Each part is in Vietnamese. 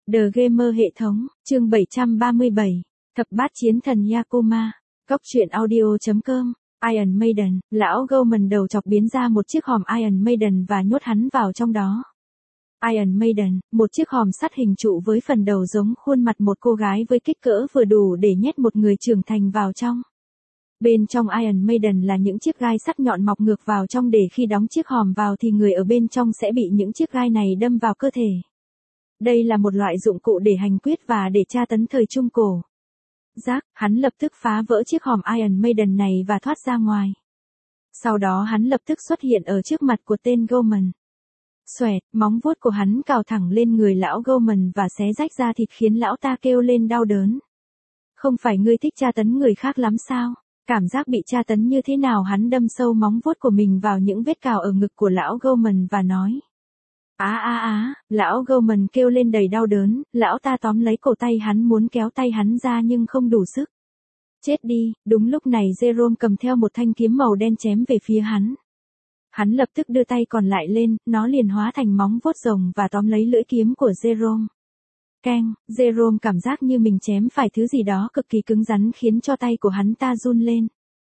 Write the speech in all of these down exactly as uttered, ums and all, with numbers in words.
The Gamer hệ thống, chương bảy trăm ba mươi bảy, Thập bát chiến thần Yakuma, Cốc truyện audio.com, Iron Maiden, lão Goman đầu chọc biến ra một chiếc hòm Iron Maiden và nhốt hắn vào trong đó. Iron Maiden, một chiếc hòm sắt hình trụ với phần đầu giống khuôn mặt một cô gái với kích cỡ vừa đủ để nhét một người trưởng thành vào trong. Bên trong Iron Maiden là những chiếc gai sắt nhọn mọc ngược vào trong để khi đóng chiếc hòm vào thì người ở bên trong sẽ bị những chiếc gai này đâm vào cơ thể. Đây là một loại dụng cụ để hành quyết và để tra tấn thời Trung Cổ. Jack, hắn lập tức phá vỡ chiếc hòm Iron Maiden này và thoát ra ngoài. Sau đó hắn lập tức xuất hiện ở trước mặt của tên Goman. Xoẹt, móng vuốt của hắn cào thẳng lên người lão Goman và xé rách da thịt khiến lão ta kêu lên đau đớn. Không phải ngươi thích tra tấn người khác lắm sao? Cảm giác bị tra tấn như thế nào? Hắn đâm sâu móng vuốt của mình vào những vết cào ở ngực của lão Goman và nói. Á á á, lão Goman kêu lên đầy đau đớn, lão ta tóm lấy cổ tay hắn muốn kéo tay hắn ra nhưng không đủ sức. Chết đi, đúng lúc này Jerome cầm theo một thanh kiếm màu đen chém về phía hắn. Hắn lập tức đưa tay còn lại lên, nó liền hóa thành móng vuốt rồng và tóm lấy lưỡi kiếm của Jerome. Keng, Jerome cảm giác như mình chém phải thứ gì đó cực kỳ cứng rắn khiến cho tay của hắn ta run lên.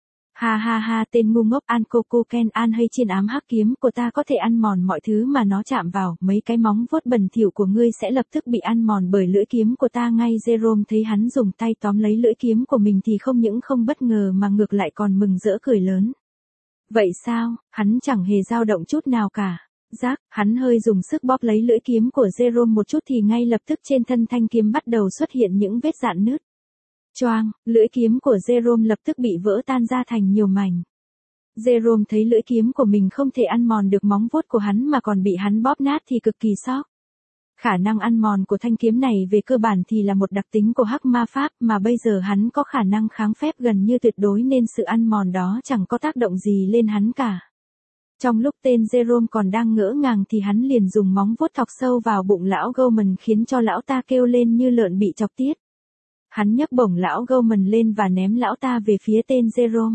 Ha ha ha, tên ngu ngốc An Coco Ken An hay chiên ám hắc kiếm của ta có thể ăn mòn mọi thứ mà nó chạm vào, mấy cái móng vuốt bẩn thỉu của ngươi sẽ lập tức bị ăn mòn bởi lưỡi kiếm của ta ngay. Jerome thấy hắn dùng tay tóm lấy lưỡi kiếm của mình thì không những không bất ngờ mà ngược lại còn mừng rỡ cười lớn. Vậy sao, hắn chẳng hề dao động chút nào cả. Jack, hắn hơi dùng sức bóp lấy lưỡi kiếm của Jerome một chút thì ngay lập tức trên thân thanh kiếm bắt đầu xuất hiện những vết rạn nứt. Choang, lưỡi kiếm của Jerome lập tức bị vỡ tan ra thành nhiều mảnh. Jerome thấy lưỡi kiếm của mình không thể ăn mòn được móng vuốt của hắn mà còn bị hắn bóp nát thì cực kỳ sốc. Khả năng ăn mòn của thanh kiếm này về cơ bản thì là một đặc tính của hắc ma pháp mà bây giờ hắn có khả năng kháng phép gần như tuyệt đối nên sự ăn mòn đó chẳng có tác động gì lên hắn cả. Trong lúc tên Jerome còn đang ngỡ ngàng thì hắn liền dùng móng vuốt thọc sâu vào bụng lão Goman khiến cho lão ta kêu lên như lợn bị chọc tiết. Hắn nhấc bổng lão Goman lên và ném lão ta về phía tên Jerome.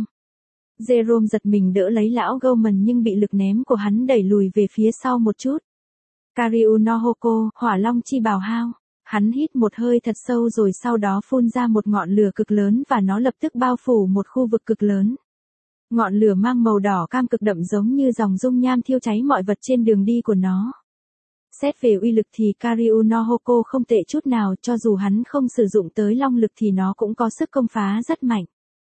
Jerome giật mình đỡ lấy lão Goman nhưng bị lực ném của hắn đẩy lùi về phía sau một chút. Karyu no Hoko, hỏa long chi bào hao. Hắn hít một hơi thật sâu rồi sau đó phun ra một ngọn lửa cực lớn và nó lập tức bao phủ một khu vực cực lớn. Ngọn lửa mang màu đỏ cam cực đậm giống như dòng dung nham thiêu cháy mọi vật trên đường đi của nó. Xét về uy lực thì Karyu no Hoko không tệ chút nào, cho dù hắn không sử dụng tới long lực thì nó cũng có sức công phá rất mạnh.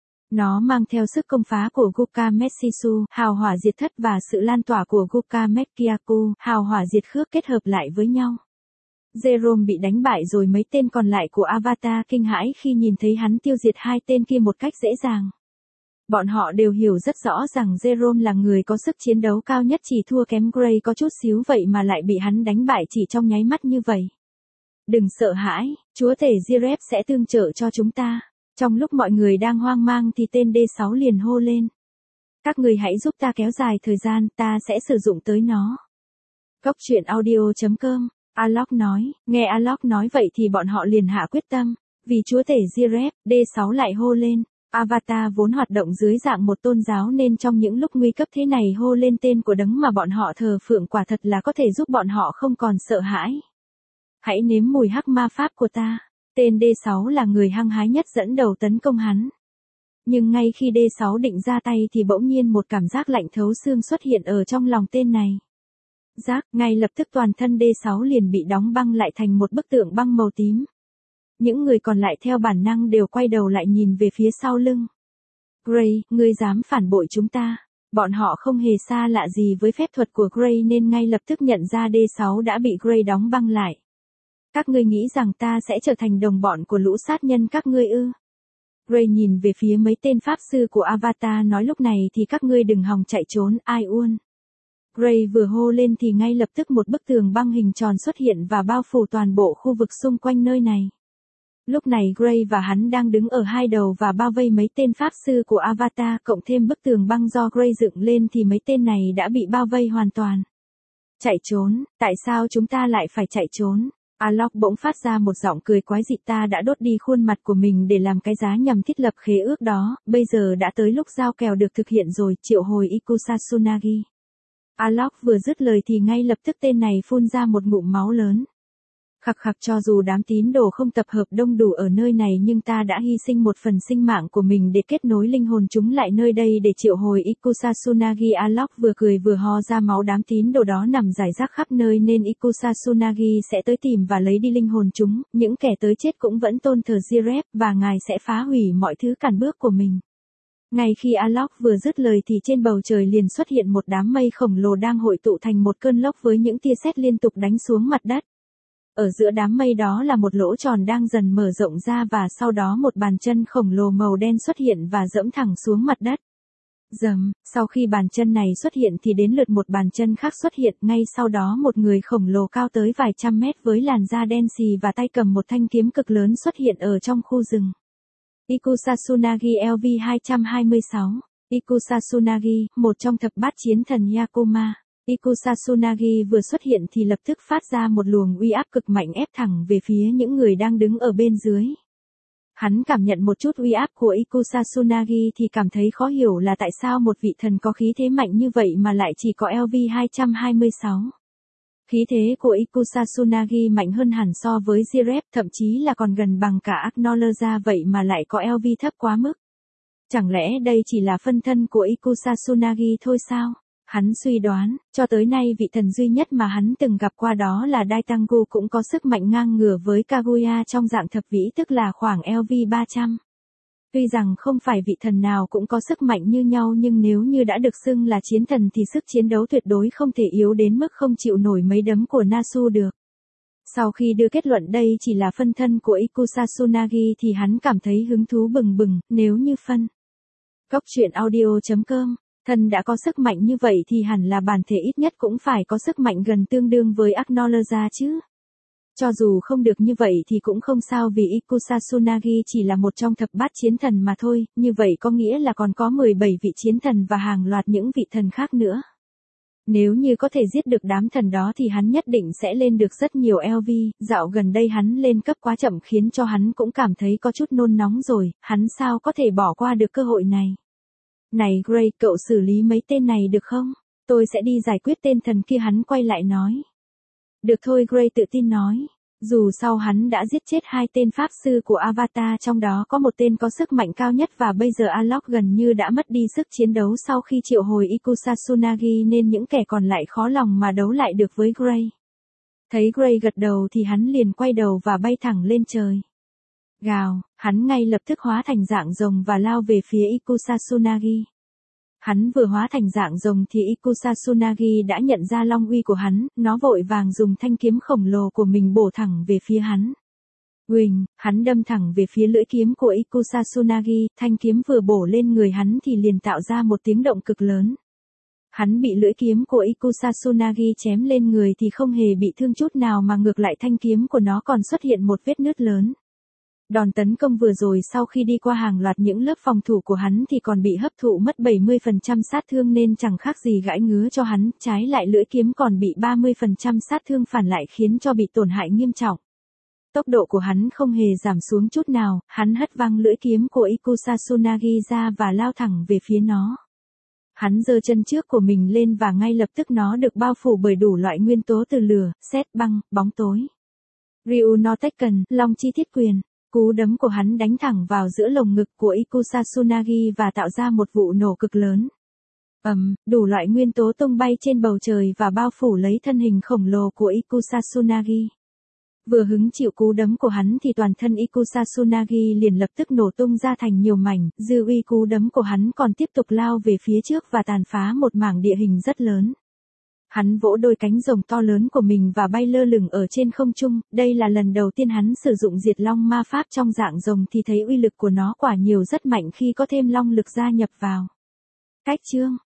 Nó mang theo sức công phá của Guka Metsisu, hào hỏa diệt thất và sự lan tỏa của Guka Mekyaku, hào hỏa diệt khước kết hợp lại với nhau. Jerome bị đánh bại rồi mấy tên còn lại của Avatar kinh hãi khi nhìn thấy hắn tiêu diệt hai tên kia một cách dễ dàng. Bọn họ đều hiểu rất rõ rằng Jerome là người có sức chiến đấu cao nhất, chỉ thua kém Gray có chút xíu vậy mà lại bị hắn đánh bại chỉ trong nháy mắt như vậy. Đừng sợ hãi, chúa tể Jirep sẽ tương trợ cho chúng ta. Trong lúc mọi người đang hoang mang thì tên D sáu liền hô lên. Các người hãy giúp ta kéo dài thời gian, ta sẽ sử dụng tới nó. Cốc truyện audio.com, Alok nói, nghe Alok nói vậy thì bọn họ liền hạ quyết tâm. Vì chúa tể Jirep, D sáu lại hô lên. Avatar vốn hoạt động dưới dạng một tôn giáo nên trong những lúc nguy cấp thế này hô lên tên của đấng mà bọn họ thờ phượng quả thật là có thể giúp bọn họ không còn sợ hãi. Hãy nếm mùi hắc ma pháp của ta. Tên D sáu là người hăng hái nhất dẫn đầu tấn công hắn. Nhưng ngay khi D sáu định ra tay thì bỗng nhiên một cảm giác lạnh thấu xương xuất hiện ở trong lòng tên này. Giác, ngay lập tức toàn thân D sáu liền bị đóng băng lại thành một bức tượng băng màu tím. Những người còn lại theo bản năng đều quay đầu lại nhìn về phía sau lưng. Gray, ngươi dám phản bội chúng ta. Bọn họ không hề xa lạ gì với phép thuật của Gray nên ngay lập tức nhận ra D sáu đã bị Gray đóng băng lại. Các ngươi nghĩ rằng ta sẽ trở thành đồng bọn của lũ sát nhân các ngươi ư? Gray nhìn về phía mấy tên pháp sư của Avatar nói lúc này thì các ngươi đừng hòng chạy trốn, ai uôn. Gray vừa hô lên thì ngay lập tức một bức tường băng hình tròn xuất hiện và bao phủ toàn bộ khu vực xung quanh nơi này. Lúc này Gray và hắn đang đứng ở hai đầu và bao vây mấy tên pháp sư của Avatar, cộng thêm bức tường băng do Gray dựng lên thì mấy tên này đã bị bao vây hoàn toàn. Chạy trốn, tại sao chúng ta lại phải chạy trốn? Alok bỗng phát ra một giọng cười quái dị, ta đã đốt đi khuôn mặt của mình để làm cái giá nhằm thiết lập khế ước đó, bây giờ đã tới lúc giao kèo được thực hiện rồi, triệu hồi Ikusasunagi. Alok vừa dứt lời thì ngay lập tức tên này phun ra một ngụm máu lớn. Khặc khặc, cho dù đám tín đồ không tập hợp đông đủ ở nơi này nhưng ta đã hy sinh một phần sinh mạng của mình để kết nối linh hồn chúng lại nơi đây để triệu hồi Ikusasunagi. Alok vừa cười vừa ho ra máu. Đám tín đồ đó nằm rải rác khắp nơi nên Ikusasunagi sẽ tới tìm và lấy đi linh hồn chúng. Những kẻ tới chết cũng vẫn tôn thờ Jirep và ngài sẽ phá hủy mọi thứ cản bước của mình. Ngay khi Alok vừa dứt lời thì trên bầu trời liền xuất hiện một đám mây khổng lồ đang hội tụ thành một cơn lốc với những tia sét liên tục đánh xuống mặt đất. Ở giữa đám mây đó là một lỗ tròn đang dần mở rộng ra và sau đó một bàn chân khổng lồ màu đen xuất hiện và dẫm thẳng xuống mặt đất. Rầm, sau khi bàn chân này xuất hiện thì đến lượt một bàn chân khác xuất hiện, ngay sau đó một người khổng lồ cao tới vài trăm mét với làn da đen xì và tay cầm một thanh kiếm cực lớn xuất hiện ở trong khu rừng. Ikusasunagi L V hai hai sáu. Ikusasunagi, một trong thập bát chiến thần Yakoma. Ikusasunagi vừa xuất hiện thì lập tức phát ra một luồng uy áp cực mạnh ép thẳng về phía những người đang đứng ở bên dưới. Hắn cảm nhận một chút uy áp của Ikusasunagi thì cảm thấy khó hiểu là tại sao một vị thần có khí thế mạnh như vậy mà lại chỉ có L V hai hai sáu. Khí thế của Ikusasunagi mạnh hơn hẳn so với Jirep, thậm chí là còn gần bằng cả Acknowledge, vậy mà lại có L V thấp quá mức. Chẳng lẽ đây chỉ là phân thân của Ikusasunagi thôi sao? Hắn suy đoán, cho tới nay vị thần duy nhất mà hắn từng gặp qua đó là Daitangu cũng có sức mạnh ngang ngửa với Kaguya trong dạng thập vĩ, tức là khoảng L V ba trăm. Tuy rằng không phải vị thần nào cũng có sức mạnh như nhau nhưng nếu như đã được xưng là chiến thần thì sức chiến đấu tuyệt đối không thể yếu đến mức không chịu nổi mấy đấm của Nasu được. Sau khi đưa kết luận đây chỉ là phân thân của Ikusasunagi thì hắn cảm thấy hứng thú bừng bừng, nếu như phân. Cốc truyện audio chấm com, thần đã có sức mạnh như vậy thì hẳn là bản thể ít nhất cũng phải có sức mạnh gần tương đương với Acknowledge chứ. Cho dù không được như vậy thì cũng không sao vì Ikusasunagi chỉ là một trong thập bát chiến thần mà thôi, như vậy có nghĩa là còn có mười bảy vị chiến thần và hàng loạt những vị thần khác nữa. Nếu như có thể giết được đám thần đó thì hắn nhất định sẽ lên được rất nhiều L V, dạo gần đây hắn lên cấp quá chậm khiến cho hắn cũng cảm thấy có chút nôn nóng rồi, hắn sao có thể bỏ qua được cơ hội này. Này Gray, cậu xử lý mấy tên này được không? Tôi sẽ đi giải quyết tên thần kia, hắn quay lại nói. Được thôi, Gray tự tin nói. Dù sau hắn đã giết chết hai tên pháp sư của Avatar, trong đó có một tên có sức mạnh cao nhất và bây giờ Alok gần như đã mất đi sức chiến đấu sau khi triệu hồi Ikusasunagi nên những kẻ còn lại khó lòng mà đấu lại được với Gray. Thấy Gray gật đầu thì hắn liền quay đầu và bay thẳng lên trời. Gào, hắn ngay lập tức hóa thành dạng rồng và lao về phía Ikusasunagi. Hắn vừa hóa thành dạng rồng thì Ikusasunagi đã nhận ra long uy của hắn, nó vội vàng dùng thanh kiếm khổng lồ của mình bổ thẳng về phía hắn. Uỳnh, hắn đâm thẳng về phía lưỡi kiếm của Ikusasunagi, thanh kiếm vừa bổ lên người hắn thì liền tạo ra một tiếng động cực lớn. Hắn bị lưỡi kiếm của Ikusasunagi chém lên người thì không hề bị thương chút nào mà ngược lại thanh kiếm của nó còn xuất hiện một vết nứt lớn. Đòn tấn công vừa rồi sau khi đi qua hàng loạt những lớp phòng thủ của hắn thì còn bị hấp thụ mất bảy mươi phần trăm sát thương nên chẳng khác gì gãi ngứa cho hắn, trái lại lưỡi kiếm còn bị ba mươi phần trăm sát thương phản lại khiến cho bị tổn hại nghiêm trọng. Tốc độ của hắn không hề giảm xuống chút nào, hắn hất văng lưỡi kiếm của Ikusasunagi ra và lao thẳng về phía nó. Hắn giơ chân trước của mình lên và ngay lập tức nó được bao phủ bởi đủ loại nguyên tố từ lửa, sét, băng, bóng tối. Ryu no Tekken, Long chi thiết quyền. Cú đấm của hắn đánh thẳng vào giữa lồng ngực của Ikusasunagi và tạo ra một vụ nổ cực lớn. Ầm, um, đủ loại nguyên tố tung bay trên bầu trời và bao phủ lấy thân hình khổng lồ của Ikusasunagi. Vừa hứng chịu cú đấm của hắn thì toàn thân Ikusasunagi liền lập tức nổ tung ra thành nhiều mảnh, dư uy cú đấm của hắn còn tiếp tục lao về phía trước và tàn phá một mảng địa hình rất lớn. Hắn vỗ đôi cánh rồng to lớn của mình và bay lơ lửng ở trên không trung, đây là lần đầu tiên hắn sử dụng diệt long ma pháp trong dạng rồng thì thấy uy lực của nó quả nhiều rất mạnh khi có thêm long lực gia nhập vào. Cách chương